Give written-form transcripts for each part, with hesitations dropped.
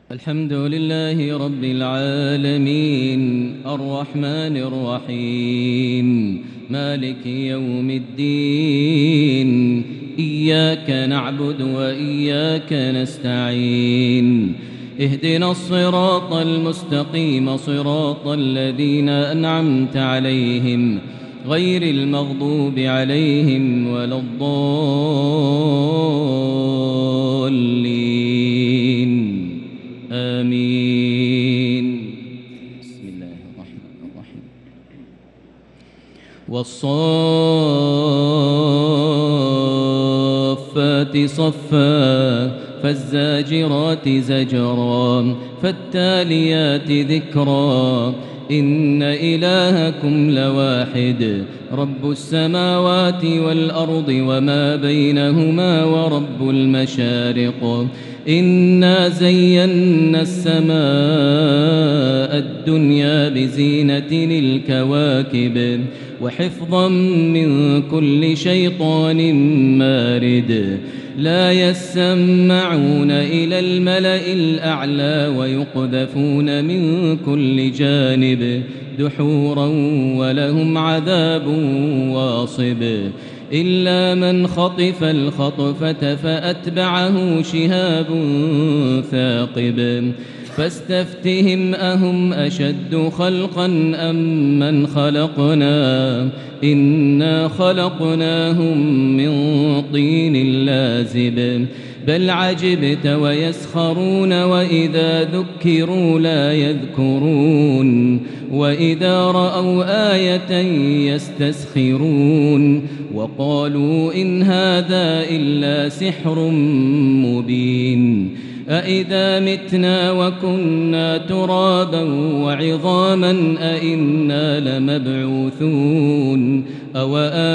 الحمد لله رب العالمين الرحمن الرحيم مالك يوم الدين إياك نعبد وإياك نستعين اهدنا الصراط المستقيم صراط الذين أنعمت عليهم غير المغضوب عليهم ولا الضالين آمين. بسم الله الرحمن الرحيم. والصافات صفا فالزاجرات زجرا فالتاليات ذكرا إن إلهكم لواحد رب السماوات والأرض وما بينهما ورب المشارق إنا زينا السماء الدنيا بزينة الكواكب وحفظا من كل شيطان مارد لا يسمعون إلى الملأ الأعلى ويقذفون من كل جانب دحورا ولهم عذاب واصب إلا من خطف الخطفة فأتبعه شهاب ثاقب فاستفتهم أهم أشد خلقا أم من خلقنا إنا خلقناهم من طين لازب بل عجبت ويسخرون وإذا ذكروا لا يذكرون وإذا رأوا آية يستسخرون وقالوا إن هذا إلا سحر مبين أإذا متنا وكنا ترابا وعظاما أإنا لمبعوثون أو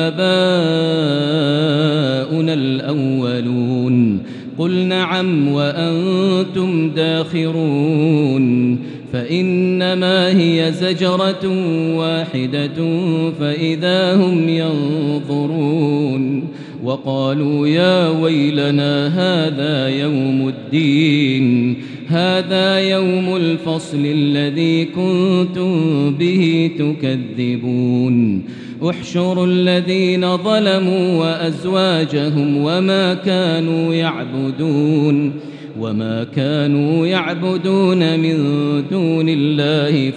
آباؤنا الأولون قل نعم وأنتم داخرون فإنما هي زجرة واحدة فإذا هم ينظرون وقالوا يا ويلنا هذا يوم الدين هذا يوم الفصل الذي كنتم به تكذبون احشروا الذين ظلموا وأزواجهم وما كانوا يعبدون من دون الله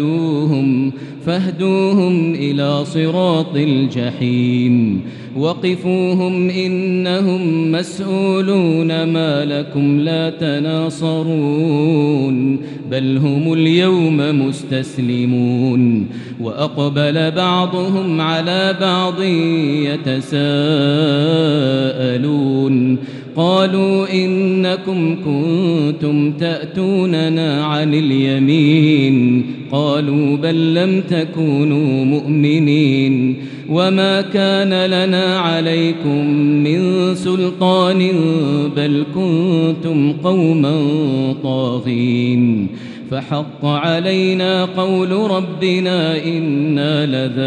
فاهدوهم إلى صراط الجحيم وقفوهم إنهم مسؤولون ما لكم لا تناصرون بل هم اليوم مستسلمون وأقبل بعضهم على بعض يتساءلون قالوا إنكم كنتم تأتوننا عن اليمين قالوا بل لم تكونوا مؤمنين وما كان لنا عليكم من سلطان بل كنتم قوما طاغين فحق علينا قول ربنا إنا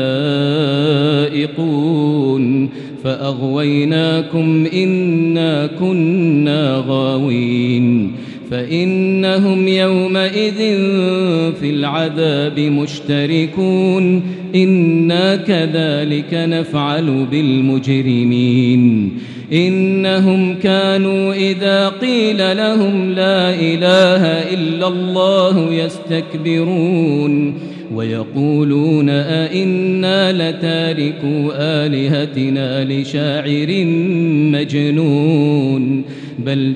لذائقون فأغويناكم إنا كنا غاوين فإنهم يومئذ في العذاب مشتركون إنا كذلك نفعل بالمجرمين إنهم كانوا إذا قيل لهم لا إله إلا الله يستكبرون ويقولون أئنا لتاركو آلهتنا لشاعر مجنون بل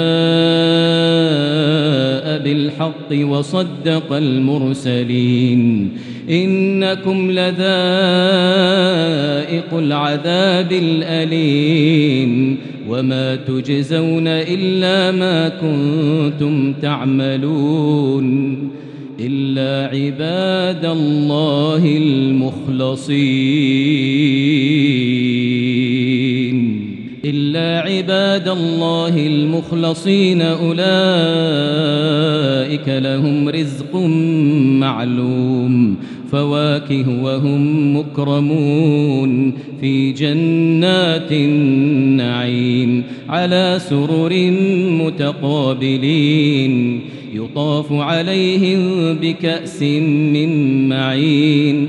جاء بالحق وصدق المرسلين إنكم لذائق العذاب الأليم وما تجزون إلا ما كنتم تعملون إلا عباد الله المخلصين أولئك لهم رزق معلوم فواكه وهم مكرمون في جنات النعيم على سرر متقابلين يطاف عليهم بكأس من معين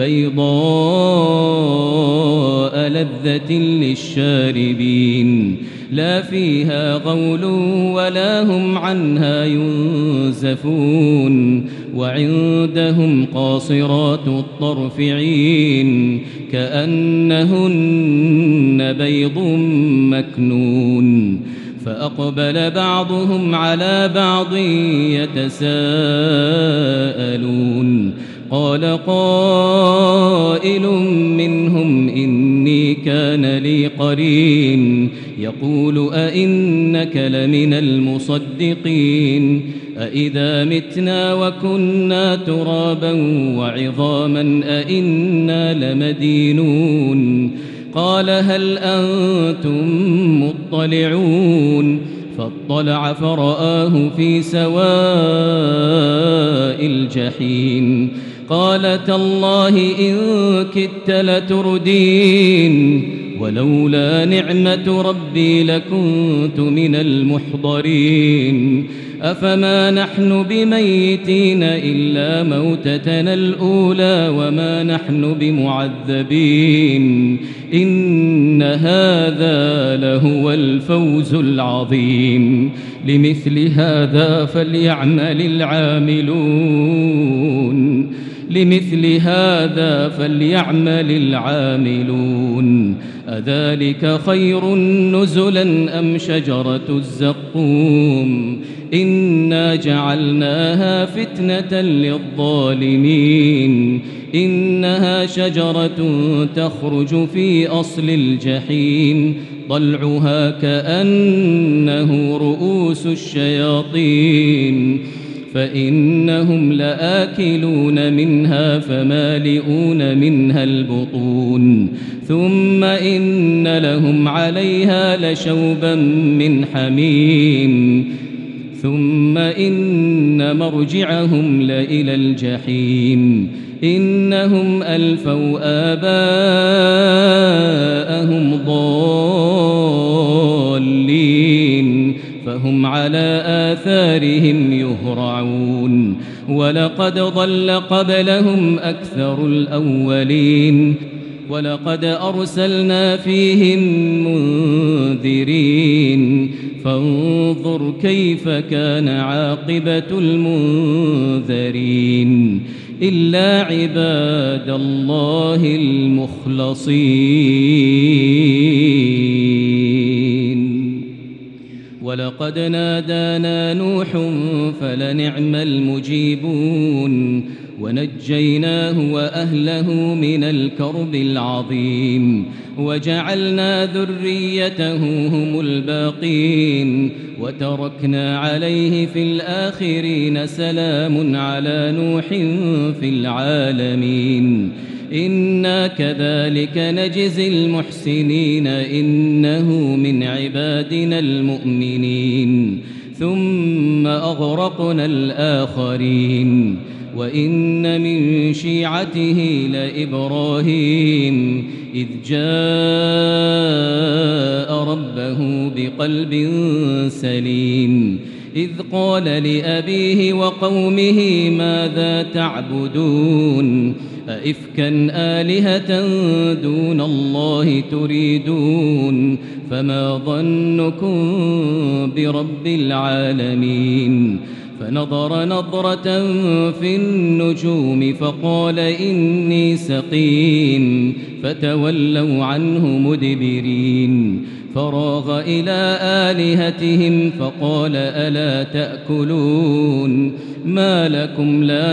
بيضاء لذة للشاربين لا فيها غول ولا هم عنها ينزفون وعندهم قاصرات الطرف عين كأنهن بيض مكنون فأقبل بعضهم على بعض يتساءلون قال قائل منهم إني كان لي قرين يقول أئنك لمن المصدقين أئذا متنا وكنا ترابا وعظاما أئنا لمدينون قال هل أنتم مطلعون فاطلع فرآه في سواء الجحيم قال تالله إن كدت لتردين ولولا نعمة ربي لكنت من المحضرين أفما نحن بميتين إلا موتتنا الأولى وما نحن بمعذبين إن هذا لهو الفوز العظيم لمثل هذا فليعمل العاملون أذلك خير نزلا أم شجرة الزقوم إنا جعلناها فتنة للظالمين إنها شجرة تخرج في أصل الجحيم طلعها كأنه رؤوس الشياطين فإنهم لآكلون منها فمالئون منها البطون ثم إن لهم عليها لشوبا من حميم ثم إن مرجعهم لإلى الجحيم إنهم ألفوا آباءهم ضالين فهم على آثارهم يهرعون ولقد ضل قبلهم أكثر الأولين ولقد أرسلنا فيهم منذرين فانظر كيف كان عاقبة المنذرين إلا عباد الله المخلصين ولقد نادانا نوح فلنعم المجيبون ونجيناه وأهله من الكرب العظيم وجعلنا ذريته هم الباقين وتركنا عليه في الآخرين سلام على نوح في العالمين إنا كذلك نجزي المحسنين إنه من عبادنا المؤمنين ثم أغرقنا الآخرين وإن من شيعته لإبراهيم إذ جاء ربه بقلب سليم إذ قال لأبيه وقومه ماذا تعبدون أئفكا آلهة دون الله تريدون فما ظنكم برب العالمين فنظر نظرة في النجوم فقال إني سقيم فتولوا عنه مدبرين فراغ إلى آلهتهم فقال ألا تأكلون ما لكم لا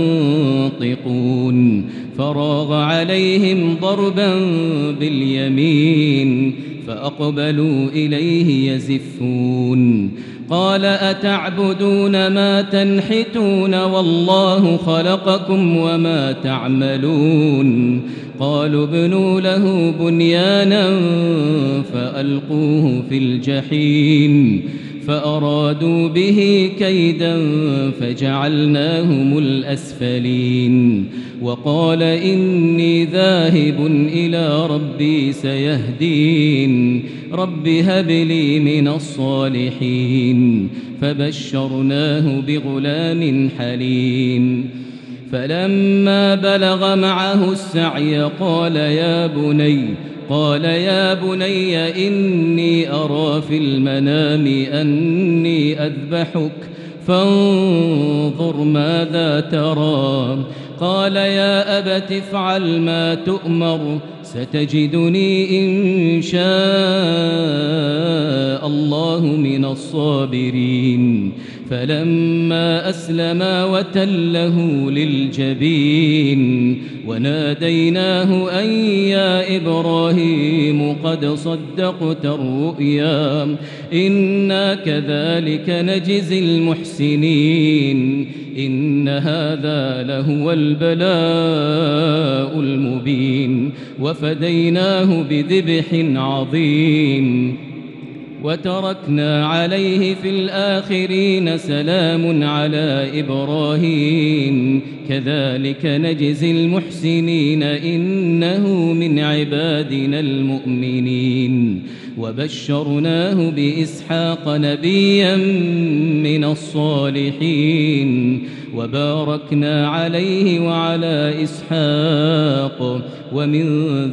تنطقون فراغ عليهم ضربا باليمين فأقبلوا إليه يزفون قال أتعبدون ما تنحتون والله خلقكم وما تعملون قالوا ابنوا له بنيانا فألقوه في الجحيم فأرادوا به كيدا فجعلناهم الأسفلين وقال إني ذاهب إلى ربي سيهدين رب هب لي من الصالحين فبشرناه بغلام حليم فلما بلغ معه السعي قال يا بني إني أرى في المنام أني أذبحك فانظر ماذا ترى قال يا أبت افعل ما تؤمر ستجدني إن شاء الله من الصابرين فلما أسلما وتله للجبين وناديناه أن يا إبراهيم قد صدقت الرؤيا إنا كذلك نجزي المحسنين إن هذا لهو البلاء المبين وفديناه بذبح عظيم وتركنا عليه في الآخرين سلام على إبراهيم كذلك نجزي المحسنين إنه من عبادنا المؤمنين وبشرناه بإسحاق نبيا من الصالحين وباركنا عليه وعلى إسحاق ومن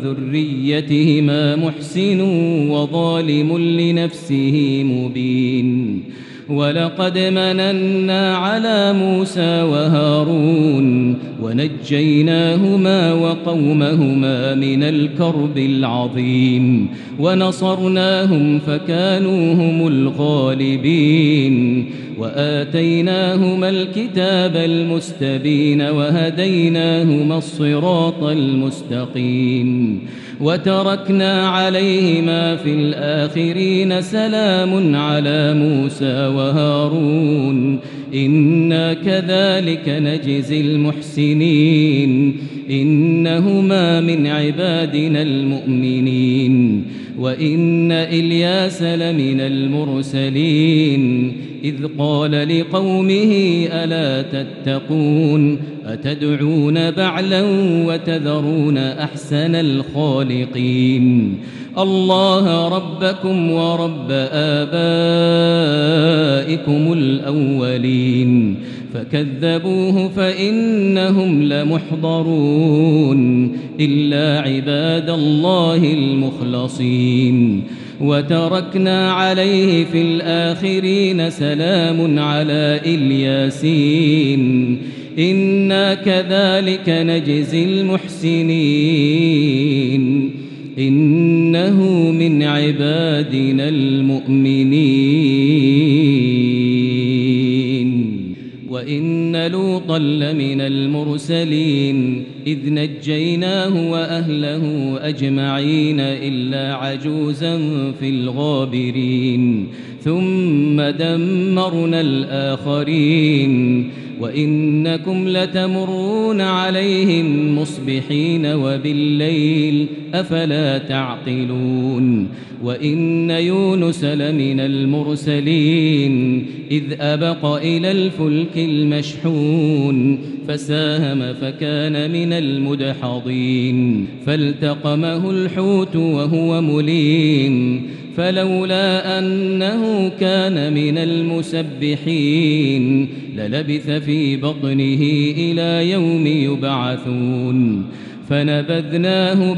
ذريتهما محسن وظالم لنفسه مبين ولقد مننا على موسى وهارون ونجيناهما وقومهما من الكرب العظيم ونصرناهم فكانوا هم الغالبين وآتيناهما الكتاب المستبين وهديناهما الصراط المستقيم وتركنا عليهما في الآخرين سلام على موسى وهارون إنا كذلك نجزي المحسنين إنهما من عبادنا المؤمنين وإن إلياس لمن المرسلين إذ قال لقومه ألا تتقون أتدعون بعلا وتذرون أحسن الخالقين الله ربكم ورب آبائكم الأولين فكذبوه فإنهم لمحضرون إلا عباد الله المخلصين وتركنا عليه في الآخرين سلام على الياسين إنا كذلك نجزي المحسنين إنه من عبادنا المؤمنين وإن لوطا لمن المرسلين إذ نجيناه وأهله أجمعين إلا عجوزا في الغابرين ثم دمرنا الآخرين وإنكم لتمرون عليهم مصبحين وبالليل أفلا تعقلون وإن يونس لمن المرسلين إذ أبق إلى الفلك المشحون فساهم فكان من المدحضين فالتقمه الحوت وهو مليم فلولا أنه كان من المسبحين للبث في بطنه إلى يوم يبعثون فنبذناه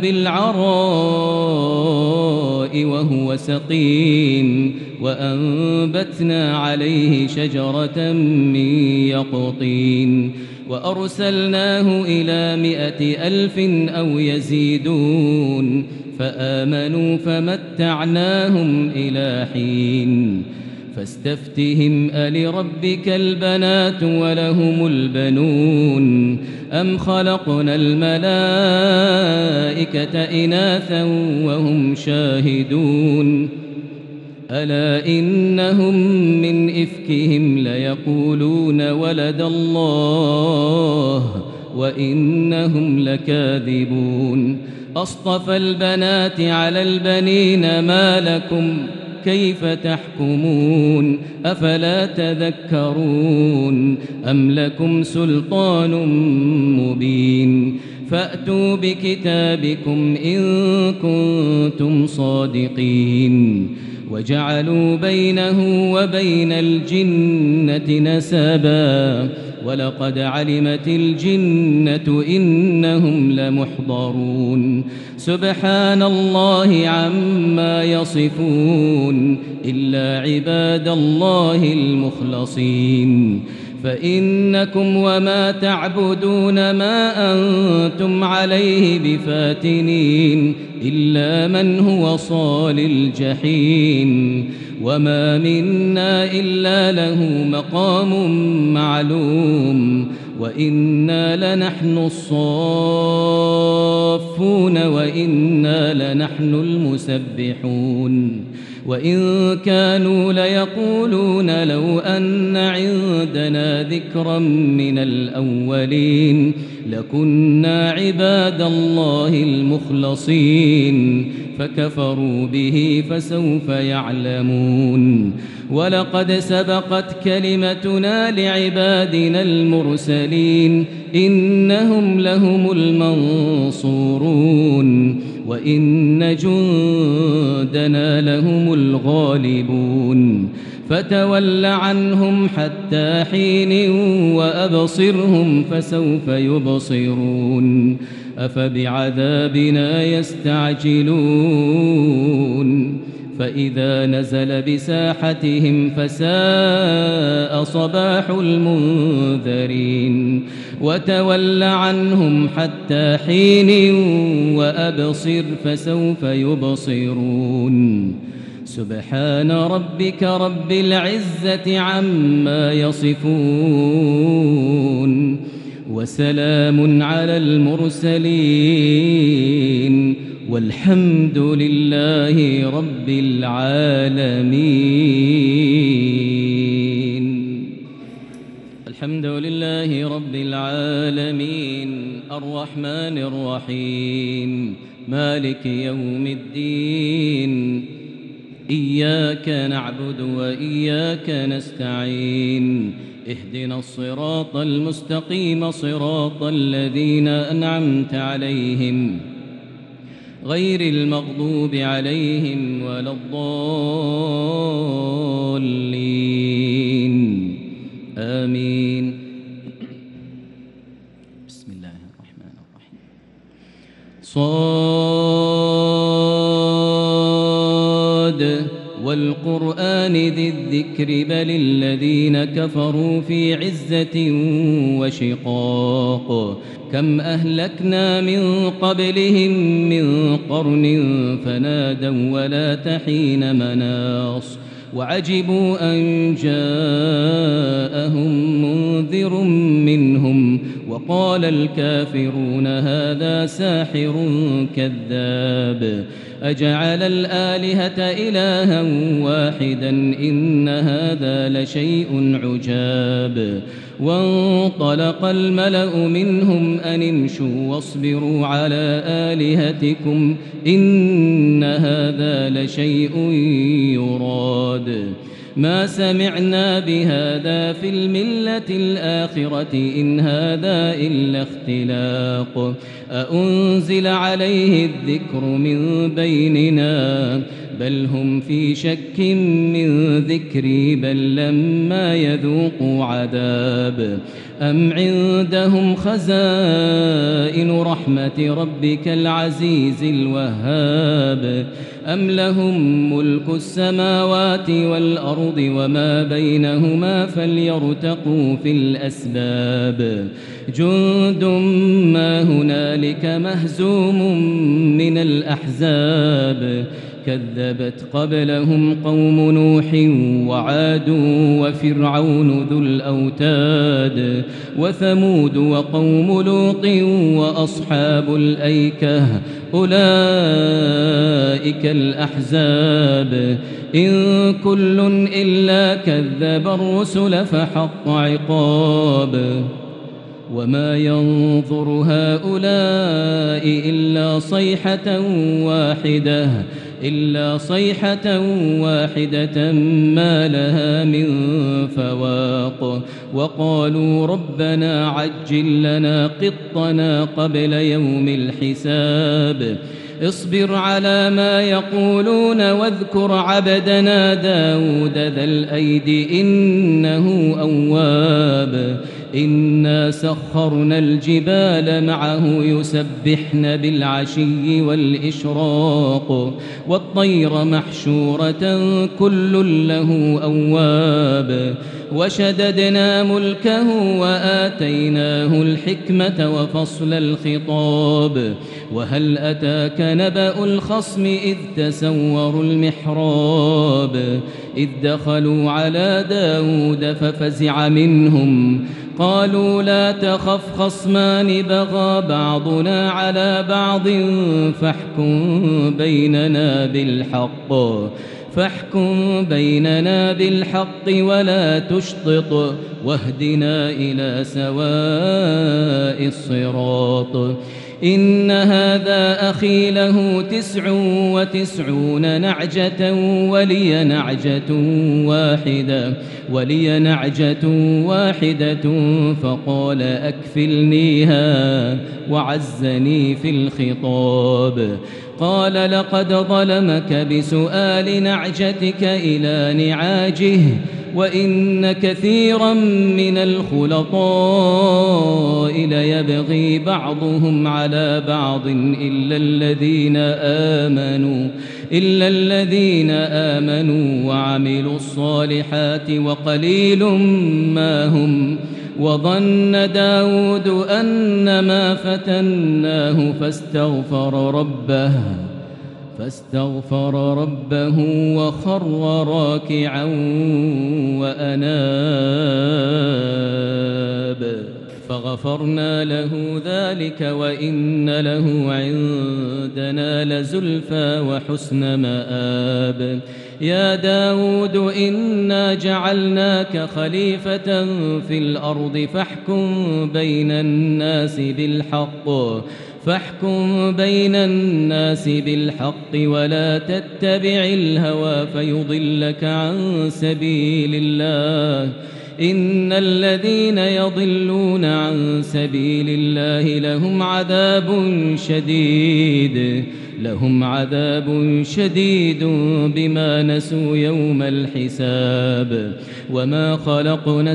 بالعراء وهو سقيم وأنبتنا عليه شجرة من يقطين وأرسلناه إلى 100,000 أو يزيدون فآمنوا فمتعناهم إلى حين فاستفتهم ألربك البنات ولهم البنون أم خلقنا الملائكة إناثا وهم شاهدون ألا إنهم من إفكهم ليقولون ولد الله وإنهم لكاذبون أصطفى البنات على البنين كيف تحكمون أفلا تذكرون أم لكم سلطان مبين فأتوا بكتابكم إن كنتم صادقين وجعلوا بينه وبين الجنة نسبا ولقد علمت الجنة إنهم لمحضرون سبحان الله عما يصفون إلا عباد الله المخلصين فإنكم وما تعبدون ما أنتم عليه بفاتنين إلا من هو صال الجحيم وما منا إلا له مقام معلوم وإنا لنحن الصافون وإنا لنحن المسبحون وإن كانوا ليقولون لو أن عندنا ذكرا من الأولين لكنا عباد الله المخلصين فكفروا به فسوف يعلمون ولقد سبقت كلمتنا لعبادنا المرسلين إنهم لهم المنصورون وإن جندنا لهم الغالبون فتول عنهم حتى حين وأبصرهم فسوف يبصرون أفبعذابنا يستعجلون فإذا نزل بساحتهم فساء صباح المنذرين وتول عنهم حتى حين وأبصر فسوف يبصرون سبحان ربك رب العزة عما يصفون وسلام على المرسلين والحمد لله رب العالمين الحمد لله رب العالمين الرحمن الرحيم مالك يوم الدين إياك نعبد وإياك نستعين اهدنا الصراط المستقيم صراط الذين أنعمت عليهم غير المغضوب عليهم ولا الضالين آمين بسم الله الرحمن الرحيم صاد والقرآن ذي الذكر بل الذين كفروا في عزة وشقاق كم أهلكنا من قبلهم من قرن فنادوا ولا تحين مناص وعجبوا أن جاءهم منذر منهم وقال الكافرون هذا ساحر كذاب أجعل الآلهة إلها واحدا إن هذا لشيء عجاب وانطلق الملأ منهم أن امشوا واصبروا على آلهتكم إن هذا لشيء يراد ما سمعنا بهذا في الملة الآخرة إن هذا إلا اختلاق أأنزل عليه الذكر من بيننا بل هم في شك من ذكري بل لما يذوقوا عذاب أم عندهم خزائن رحمة ربك العزيز الوهاب أم لهم ملك السماوات والأرض وما بينهما فليرتقوا في الأسباب جند ما هنالك مهزوم من الأحزاب كذبت قبلهم قوم نوح وعاد وفرعون ذو الأوتاد وثمود وقوم لوط وأصحاب الأيكة أولئك الأحزاب إن كل إلا كذب الرسل فحق عقاب وما ينظر هؤلاء إلا صيحة واحدة إلا صيحة واحدة ما لها من فواق وقالوا ربنا عجل لنا قطنا قبل يوم الحساب اصبر على ما يقولون واذكر عبدنا داود ذا الأيد إنه أواب إنا سخرنا الجبال معه يسبحن بالعشي والإشراق والطير محشورة كل له أواب وشددنا ملكه وآتيناه الحكمة وفصل الخطاب وهل أتاك نبأ الخصم إذ تسوروا المحراب إذ دخلوا على داود ففزع منهم قالوا لا تخف خصمان بغى بعضنا على بعض فاحكم بيننا بالحق ولا تشطط واهدنا إلى سواء الصراط إن هذا أخي له 99 نعجة ولي نعجة واحدة فقال أكفلنيها وعزني في الخطاب قال لقد ظلمك بسؤال نعجتك إلى نعاجه وإن كثيرا من الخلطاء ليبغي بعضهم على بعض إلا الذين آمنوا وعملوا الصالحات وقليل ما هم وظن داود أنما فتناه فاستغفر ربه وخر راكعا وأناب فغفرنا له ذلك وإن له عندنا لزلفى وحسن مآب يا داود إنا جعلناك خليفة في الأرض فاحكم بين الناس بالحق ولا تتبع الهوى فيضلك عن سبيل الله إن الذين يضلون عن سبيل الله لهم عذاب شديد بما نسوا يوم الحساب وما خلقنا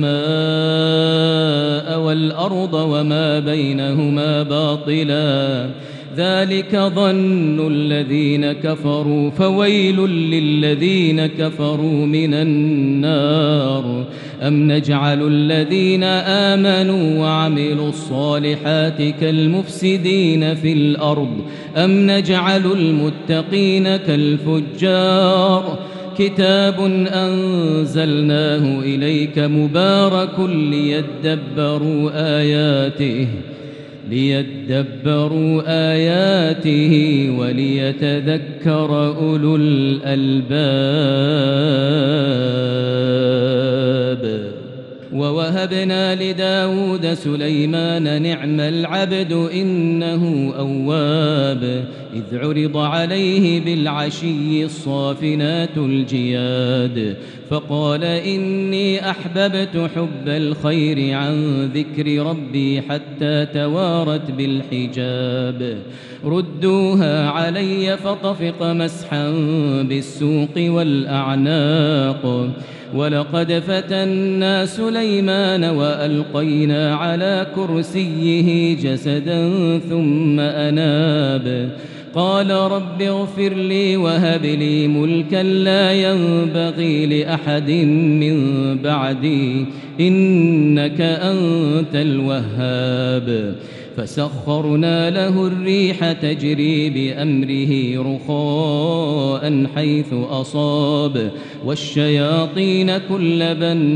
السماء والأرض وما بينهما باطلا ذلك ظن الذين كفروا فويل للذين كفروا من النار أم نجعل الذين آمنوا وعملوا الصالحات كالمفسدين في الأرض أم نجعل المتقين كالفجار كتاب أنزلناه إليك مبارك ليدبروا آياته وليتذكر أولو الألباب ووهبنا لداود سليمان نعم العبد إنه أواب إذ عرض عليه بالعشي الصافنات الجياد فقال إني أحببت حب الخير عن ذكر ربي حتى توارت بالحجاب ردوها علي فطفق مسحا بالسوق والأعناق ولقد فتنا سليمان وألقينا على كرسيه جسدا ثم أناب قال رب اغفر لي وهب لي ملكا لا ينبغي لأحد من بعدي إنك أنت الوهاب فسخرنا له الريح تجري بأمره رخاء حيث أصاب والشياطين كل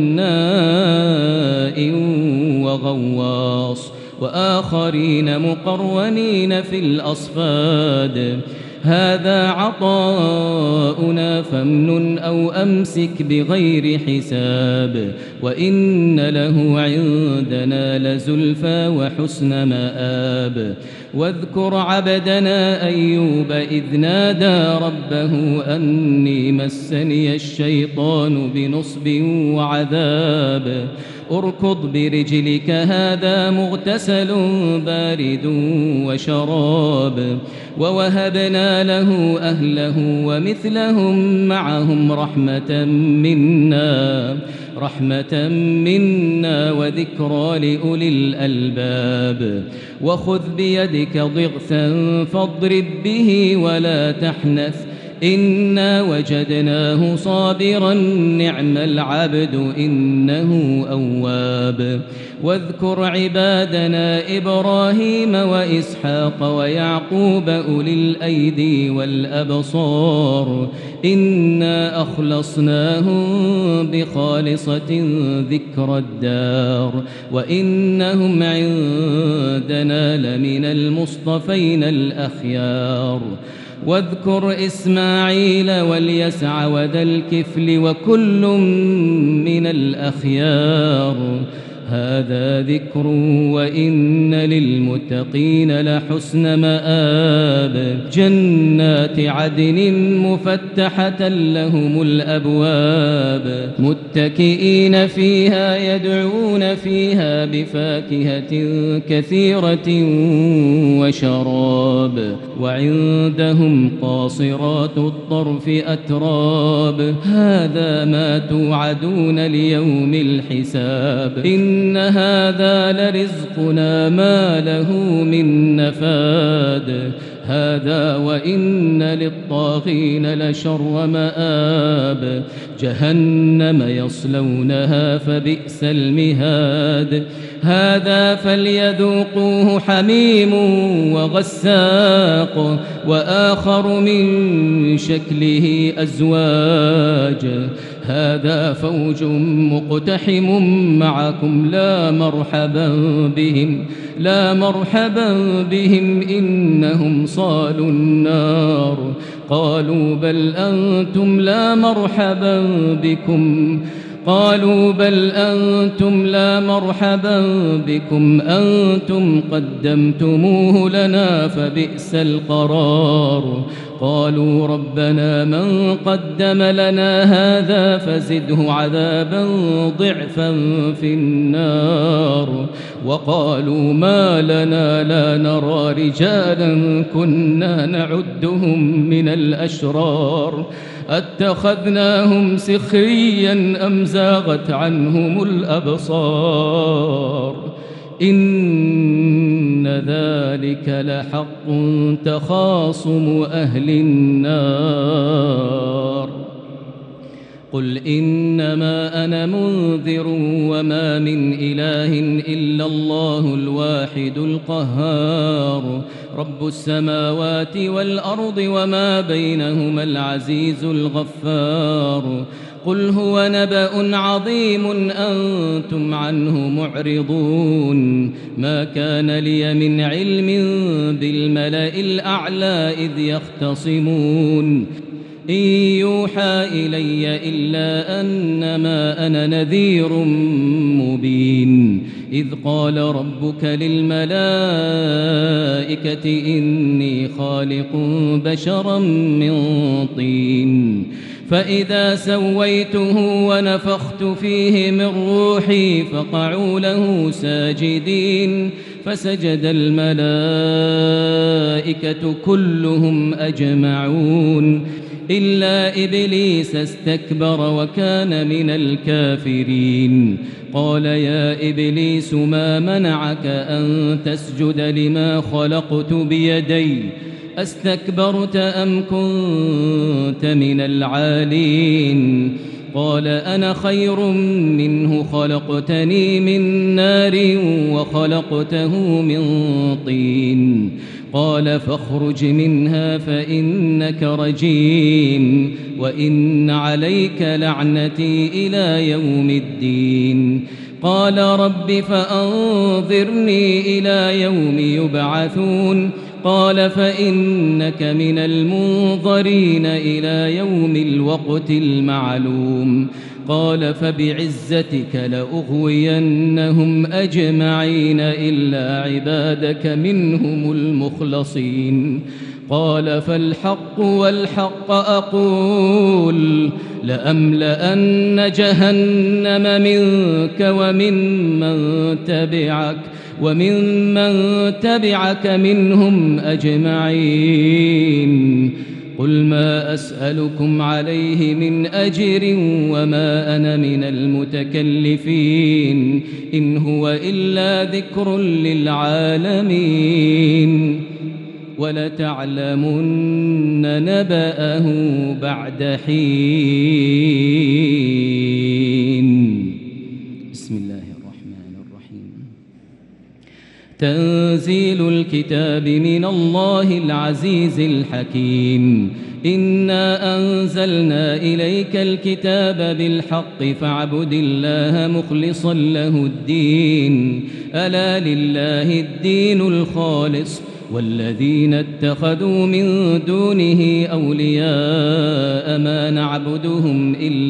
بناء وغواص وآخرين مقرنين في الأصفاد هذا عطاؤنا فامنن أو أمسك بغير حساب وإن له عندنا لزلفى وحسن مآب واذكر عبدنا أيوب إذ نادى ربه أني مسني الشيطان بنصب وعذاب اركض برجلك هذا مغتسل بارد وشراب ووهبنا له أهله ومثلهم معهم رحمة منا وذكرى لأولي الألباب وخذ بيدك ضغثا فاضرب به ولا تحنث إنا وجدناه صابرا نعم العبد إنه أواب واذكر عبادنا إبراهيم وإسحاق ويعقوب أولي الأيدي والأبصار إنا أخلصناهم بخالصة ذكر الدار وإنهم عندنا لمن المصطفين الأخيار واذكر إسماعيل واليسع وذا الكفل وكل من الأخيار هذا ذكر وإن للمتقين لحسن مآب جنات عدن مفتحة لهم الأبواب متكئين فيها يدعون فيها بفاكهة كثيرة وشراب وعندهم قاصرات الطرف أتراب هذا ما توعدون ليوم الحساب إن هذا لرزقنا ما له من نفاد هذا وإن للطاغين لشر مآب جهنم يصلونها فبئس المهاد هذا فليذوقوه حميم وغساق وآخر من شكله أزواج هذا فوج مقتحم معكم لا مرحبا بهم إنهم صالوا النار قالوا بل أنتم لا مرحبا بكم أنتم قدمتموه لنا فبئس القرار قالوا ربنا من قدم لنا هذا فزده عذابا ضعفا في النار وقالوا ما لنا لا نرى رجالا كنا نعدهم من الأشرار أتخذناهم سخريا أم زاغت عنهم الأبصار إن ذلك لحق تخاصم أهل النار قل إنما أنا منذر وما من إله إلا الله الواحد القهار رب السماوات والأرض وما بينهما العزيز الغفار قل هو نبأ عظيم أنتم عنه معرضون ما كان لي من علم بالملأ الأعلى إذ يختصمون إن يوحى إلي إلا أنما أنا نذير مبين إذ قال ربك للملائكة إني خالق بشرا من طين فإذا سويته ونفخت فيه من روحي فقعوا له ساجدين فسجد الملائكة كلهم أجمعون إلا إبليس استكبر وكان من الكافرين قال يا إبليس ما منعك أن تسجد لما خلقت بيدي أستكبرت أم كنت من العالين قال أنا خير منه خلقتني من نار وخلقته من طين قال فاخرج منها فإنك رجيم وإن عليك لعنتي إلى يوم الدين قال رب فأنظرني إلى يوم يبعثون قال فإنك من المنظرين إلى يوم الوقت المعلوم قال فبعزتك لأغوينهم أجمعين إلا عبادك منهم المخلصين قال فالحق والحق أقول لأملأن جهنم منك ومن تبعك منهم أجمعين قل ما أسألكم عليه من أجر وما أنا من المتكلفين إن هو إلا ذكر للعالمين ولتعلمن نبأه بعد حين. بسم الله الرحمن الرحيم. تنزيل الكتاب من الله العزيز الحكيم. إنا أنزلنا إليك الكتاب بالحق فاعبد الله مخلصا له الدين ألا لله الدين الخالص والذين اتخذوا من دونه أولياء ما نعبدهم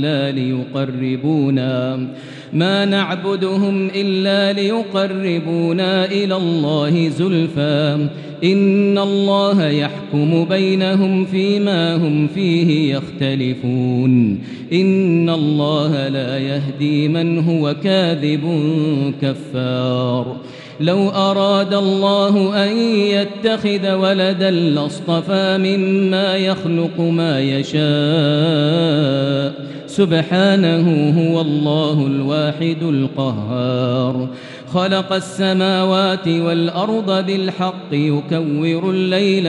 إلا ليقربونا إلى الله زلفى إن الله يحكم بينهم فيما هم فيه يختلفون إن الله لا يهدي من هو كاذب كفار. لو أراد الله أن يتخذ ولدا لاصطفى مما يخلق ما يشاء سبحانه هو الله الواحد القهار. خلق السماوات والأرض بالحق يكور الليل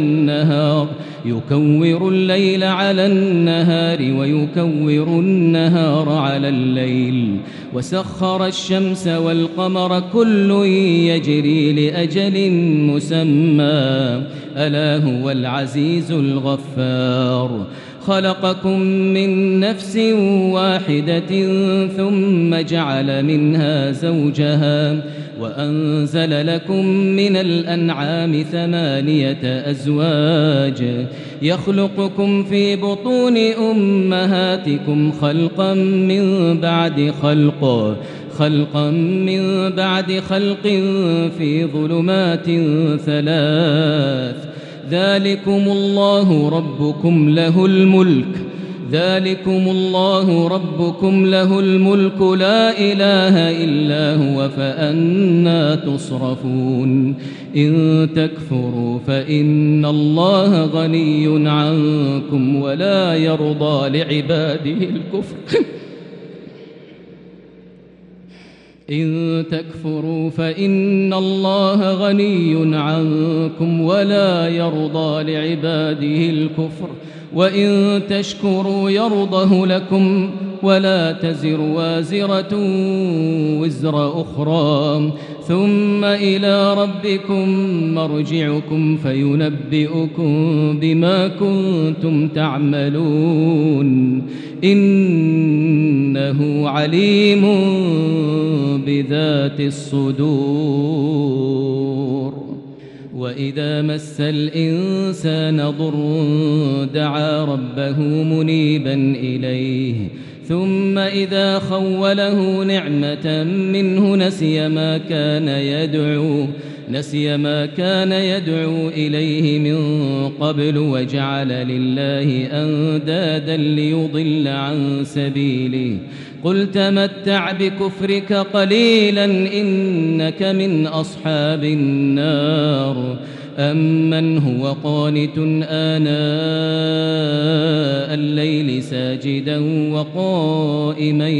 على النهار ويكور النهار على الليل وسخر الشمس والقمر كل يجري لأجل مسمى ألا هو العزيز الغفار. خلقكم من نفس واحدة ثم جعل منها زوجها وأنزل لكم من الأنعام 8 أزواج يخلقكم في بطون أمهاتكم خلقا من بعد خلق في ظلمات 3 ذلكم الله ربكم له الملك لا إله إلا هو فأنى تصرفون. إن تكفروا فإن الله غني عنكم ولا يرضى لعباده الكفر وإن تشكروا يرضه لكم ولا تزر وازرة وزر أخرى ثم إلى ربكم مرجعكم فينبئكم بما كنتم تعملون إنه عليم بذات الصدور. وإذا مس الإنسان ضر دعا ربه منيبا إليه ثم إذا خوله نعمة منه نسي ما كان يدعو إليه من قبل وجعل لله أندادا ليضل عن سبيله قل تمتع بكفرك قليلا إنك من أصحاب النار. أمن هو قانت آناء الليل ساجدا وقائما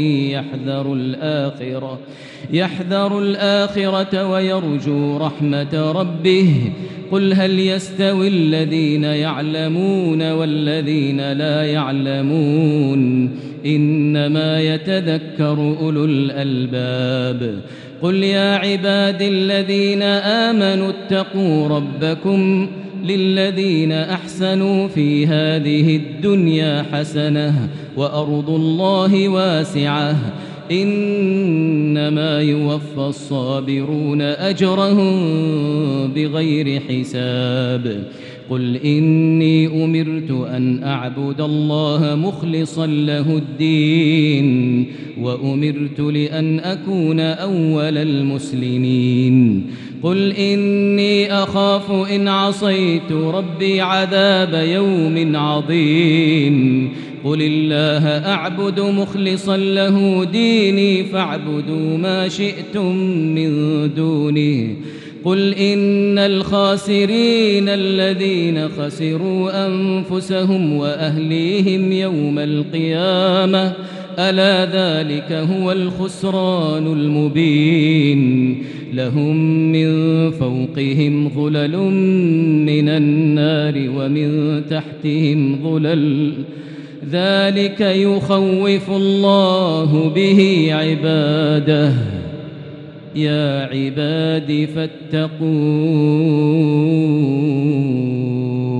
يحذر الآخرة ويرجو رحمة ربه قل هل يستوي الذين يعلمون والذين لا يعلمون إنما يتذكر أولو الألباب. قل يا عبادي الذين آمنوا اتقوا ربكم للذين أحسنوا في هذه الدنيا حسنة وأرض الله واسعة إنما إنما يوفى الصابرون أجرهم بغير حساب قل إني أمرت أن أعبد الله مخلصا له الدين وأمرت لأن أكون أول المسلمين قل إني أخاف إن عصيت ربي عذاب يوم عظيم قل الله أعبد مخلصا له ديني فاعبدوا ما شئتم من دونه قل إن الخاسرين الذين خسروا أنفسهم وأهليهم يوم القيامة ألا ذلك هو الخسران المبين لهم من فوقهم ظلل من النار ومن تحتهم ظلل ذلك يخوف الله به عباده يا عباد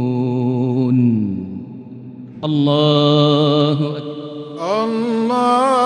فاتقون الله أكبر.